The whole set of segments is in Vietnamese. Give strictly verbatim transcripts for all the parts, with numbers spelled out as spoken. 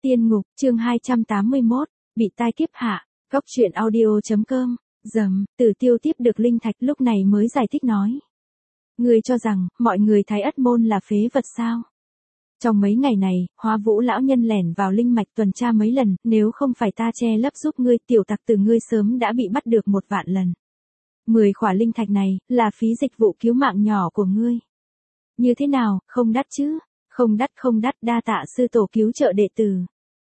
Tiên ngục, chương hai trăm tám mươi mốt, bị tai kiếp hạ, góc truyện audio.com, dầm, Tử Tiêu tiếp được linh thạch lúc này mới giải thích nói. Ngươi cho rằng, mọi người Thái Ất Môn là phế vật sao? Trong mấy ngày này, Hóa Vũ lão nhân lẻn vào linh mạch tuần tra mấy lần, nếu không phải ta che lấp giúp ngươi, tiểu tặc từ ngươi sớm đã bị bắt được một vạn lần. Mười khỏa linh thạch này, là phí dịch vụ cứu mạng nhỏ của ngươi. Như thế nào, không đắt chứ? Không đắt không đắt, đa tạ sư tổ cứu trợ đệ tử.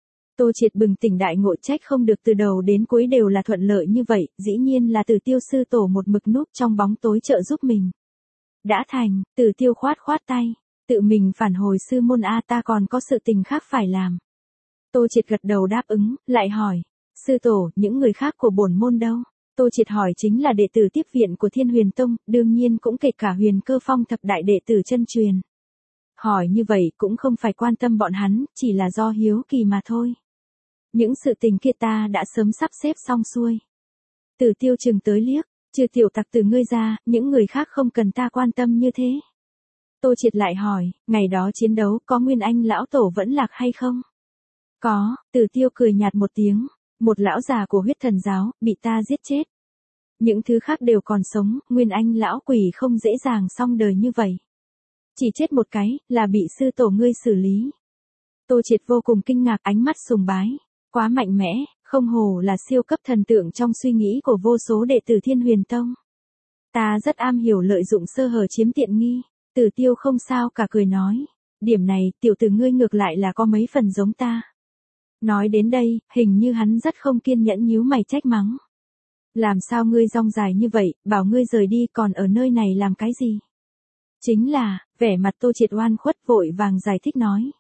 Tô Triệt bừng tỉnh đại ngộ, trách không được từ đầu đến cuối đều là thuận lợi như vậy, dĩ nhiên là Tử Tiêu sư tổ một mực núp trong bóng tối trợ giúp mình. Đã thành, Tử Tiêu khoát khoát tay, tự mình phản hồi sư môn a, ta còn có sự tình khác phải làm. Tô Triệt gật đầu đáp ứng, lại hỏi, sư tổ, những người khác của bổn môn đâu? Tô Triệt hỏi chính là đệ tử tiếp viện của Thiên Huyền Tông, đương nhiên cũng kể cả Huyền Cơ Phong thập đại đệ tử chân truyền. Hỏi như vậy cũng không phải quan tâm bọn hắn, chỉ là do hiếu kỳ mà thôi. Những sự tình kia ta đã sớm sắp xếp xong xuôi. Tử Tiêu chừng tới liếc, trừ tiểu tặc từ ngươi ra, những người khác không cần ta quan tâm như thế. Tô Triệt lại hỏi, ngày đó chiến đấu có Nguyên Anh lão tổ vẫn lạc hay không? Có, Tử Tiêu cười nhạt một tiếng, một lão già của huyết thần giáo, bị ta giết chết. Những thứ khác đều còn sống, Nguyên Anh lão quỷ không dễ dàng xong đời như vậy. Chỉ chết một cái, là bị sư tổ ngươi xử lý. Tô Triệt vô cùng kinh ngạc, ánh mắt sùng bái. Quá mạnh mẽ, không hồ là siêu cấp thần tượng trong suy nghĩ của vô số đệ tử Thiên Huyền Tông. Ta rất am hiểu lợi dụng sơ hở chiếm tiện nghi. Tử Tiêu không sao cả cười nói. Điểm này, tiểu tử ngươi ngược lại là có mấy phần giống ta. Nói đến đây, hình như hắn rất không kiên nhẫn nhíu mày trách mắng. Làm sao ngươi rong dài như vậy, bảo ngươi rời đi còn ở nơi này làm cái gì? Chính là, vẻ mặt Tô Triệt oan khuất vội vàng giải thích nói.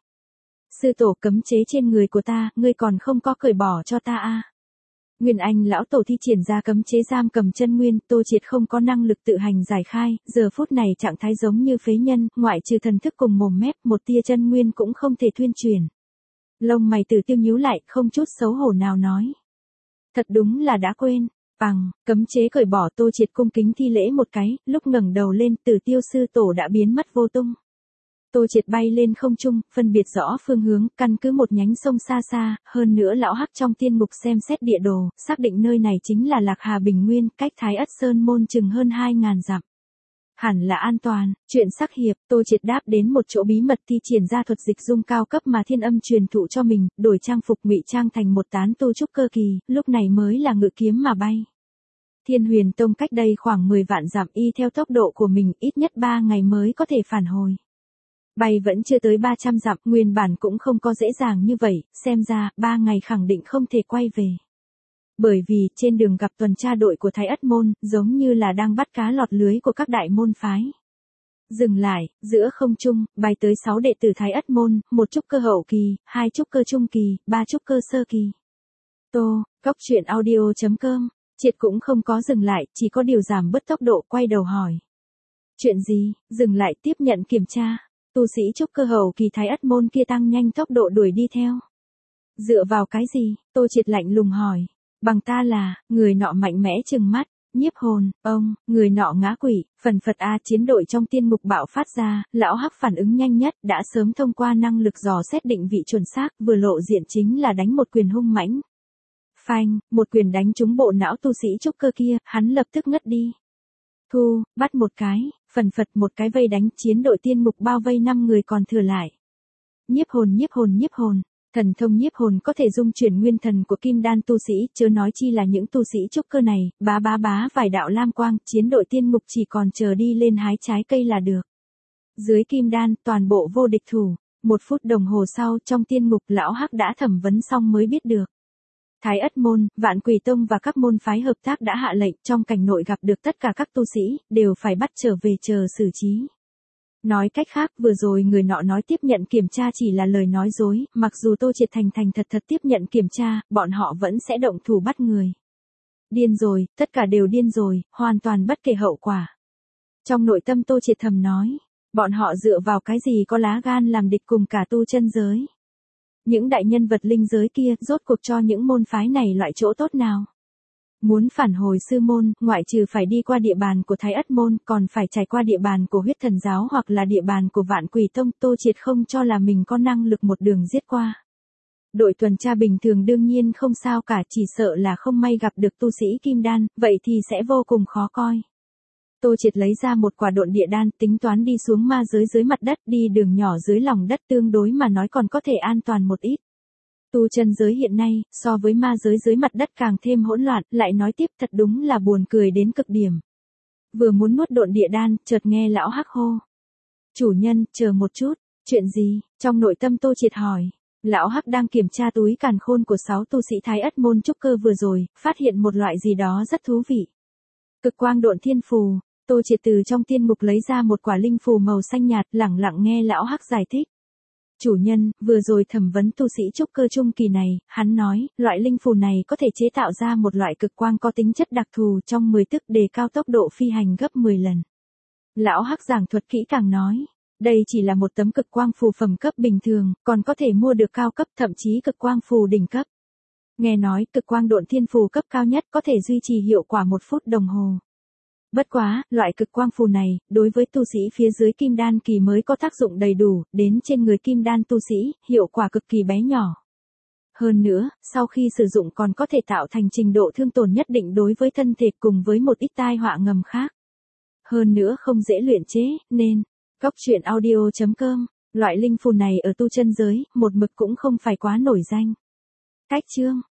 Sư tổ cấm chế trên người của ta, ngươi còn không có cởi bỏ cho ta à? Nguyên Anh lão tổ thi triển ra cấm chế giam cầm chân nguyên, Tô Triệt không có năng lực tự hành giải khai, giờ phút này trạng thái giống như phế nhân, ngoại trừ thần thức cùng mồm mép, một tia chân nguyên cũng không thể thuyên truyền. Lông mày Tử Tiêu nhíu lại, không chút xấu hổ nào nói. Thật đúng là đã quên. Bằng, cấm chế cởi bỏ, Tô Triệt cung kính thi lễ một cái, lúc ngẩng đầu lên, Tử Tiêu sư tổ đã biến mất vô tung. Tô Triệt bay lên không trung, phân biệt rõ phương hướng, căn cứ một nhánh sông xa xa, hơn nữa lão hắc trong tiên mục xem xét địa đồ, xác định nơi này chính là Lạc Hà Bình Nguyên, cách Thái Ất Sơn môn chừng hơn hai ngàn dặm. Hẳn là an toàn, chuyện sắc hiệp, Tô Triệt đáp đến một chỗ bí mật thi triển ra thuật dịch dung cao cấp mà Thiên Âm truyền thụ cho mình, đổi trang phục ngụy trang thành một tán tu trúc cơ kỳ, lúc này mới là ngự kiếm mà bay. Thiên Huyền Tông cách đây khoảng mười vạn dặm, y theo tốc độ của mình ít nhất ba ngày mới có thể phản hồi. Bay vẫn chưa tới ba trăm dặm, nguyên bản cũng không có dễ dàng như vậy, xem ra ba ngày khẳng định không thể quay về. Bởi vì trên đường gặp tuần tra đội của Thái Ất Môn, giống như là đang bắt cá lọt lưới của các đại môn phái. Dừng lại, giữa không trung, bay tới sáu đệ tử Thái Ất Môn, một trúc cơ hậu kỳ, hai trúc cơ trung kỳ, ba trúc cơ sơ kỳ. Tô, góc truyện audio.com. Triệt cũng không có dừng lại, chỉ có điều giảm bớt tốc độ, quay đầu hỏi. Chuyện gì? Dừng lại tiếp nhận kiểm tra. Tu sĩ trúc cơ hậu kỳ Thái Ất Môn kia tăng nhanh tốc độ đuổi đi theo. Dựa vào cái gì? Tô Triệt lạnh lùng hỏi. Bằng ta là, người nọ mạnh mẽ trừng mắt, nhiếp hồn, ông, người nọ ngã quỷ, phần phật a, chiến đội trong tiên mục bạo phát ra, lão hắc phản ứng nhanh nhất, đã sớm thông qua năng lực dò xét định vị chuẩn xác, vừa lộ diện chính là đánh một quyền hung mãnh. Phanh, một quyền đánh trúng bộ não tu sĩ trúc cơ kia, hắn lập tức ngất đi. Thu, bắt một cái, phần phật một cái vây đánh, chiến đội tiên mục bao vây năm người còn thừa lại. Nhiếp hồn nhiếp hồn nhiếp hồn, thần thông nhiếp hồn có thể dung chuyển nguyên thần của kim đan tu sĩ, chớ nói chi là những tu sĩ trúc cơ này, bá bá bá vài đạo lam quang, chiến đội tiên mục chỉ còn chờ đi lên hái trái cây là được. Dưới kim đan, toàn bộ vô địch thủ, một phút đồng hồ sau, trong tiên mục lão hắc đã thẩm vấn xong mới biết được. Thái Ất Môn, Vạn Quỷ Tông và các môn phái hợp tác đã hạ lệnh trong cảnh nội gặp được tất cả các tu sĩ, đều phải bắt trở về chờ xử trí. Nói cách khác, vừa rồi người nọ nói tiếp nhận kiểm tra chỉ là lời nói dối, mặc dù Tô Triệt thành thành thật thật tiếp nhận kiểm tra, bọn họ vẫn sẽ động thủ bắt người. Điên rồi, tất cả đều điên rồi, hoàn toàn bất kể hậu quả. Trong nội tâm Tô Triệt thầm nói, bọn họ dựa vào cái gì có lá gan làm địch cùng cả tu chân giới. Những đại nhân vật linh giới kia, rốt cuộc cho những môn phái này loại chỗ tốt nào? Muốn phản hồi sư môn, ngoại trừ phải đi qua địa bàn của Thái Ất Môn, còn phải trải qua địa bàn của huyết thần giáo hoặc là địa bàn của Vạn Quỷ Tông. Tô Triệt không cho là mình có năng lực một đường giết qua. Đội tuần tra bình thường đương nhiên không sao cả, chỉ sợ là không may gặp được tu sĩ kim đan, vậy thì sẽ vô cùng khó coi. Tô Triệt lấy ra một quả độn địa đan, tính toán đi xuống ma giới dưới mặt đất, đi đường nhỏ dưới lòng đất tương đối mà nói còn có thể an toàn một ít. Tu chân giới hiện nay, so với ma giới dưới mặt đất càng thêm hỗn loạn, lại nói tiếp thật đúng là buồn cười đến cực điểm. Vừa muốn nuốt độn địa đan, chợt nghe lão Hắc hô. Chủ nhân, chờ một chút, chuyện gì? Trong nội tâm Tô Triệt hỏi. Lão Hắc đang kiểm tra túi càn khôn của sáu tu sĩ Thái Ất môn trúc cơ vừa rồi, phát hiện một loại gì đó rất thú vị. Cực quang độn thiên phù. Tô Triệt từ trong tiên mục lấy ra một quả linh phù màu xanh nhạt, lẳng lặng nghe lão Hắc giải thích. Chủ nhân, vừa rồi thẩm vấn tu sĩ trúc cơ trung kỳ này, hắn nói, loại linh phù này có thể chế tạo ra một loại cực quang có tính chất đặc thù trong mười tức đề cao tốc độ phi hành gấp mười lần. Lão Hắc giảng thuật kỹ càng nói, đây chỉ là một tấm cực quang phù phẩm cấp bình thường, còn có thể mua được cao cấp, thậm chí cực quang phù đỉnh cấp. Nghe nói, cực quang độn thiên phù cấp cao nhất có thể duy trì hiệu quả một phút đồng hồ. Bất quá, loại cực quang phù này, đối với tu sĩ phía dưới kim đan kỳ mới có tác dụng đầy đủ, đến trên người kim đan tu sĩ, hiệu quả cực kỳ bé nhỏ. Hơn nữa, sau khi sử dụng còn có thể tạo thành trình độ thương tổn nhất định đối với thân thể cùng với một ít tai họa ngầm khác. Hơn nữa không dễ luyện chế, nên, Góc truyện audio chấm com, loại linh phù này ở tu chân giới, một mực cũng không phải quá nổi danh. Cách chương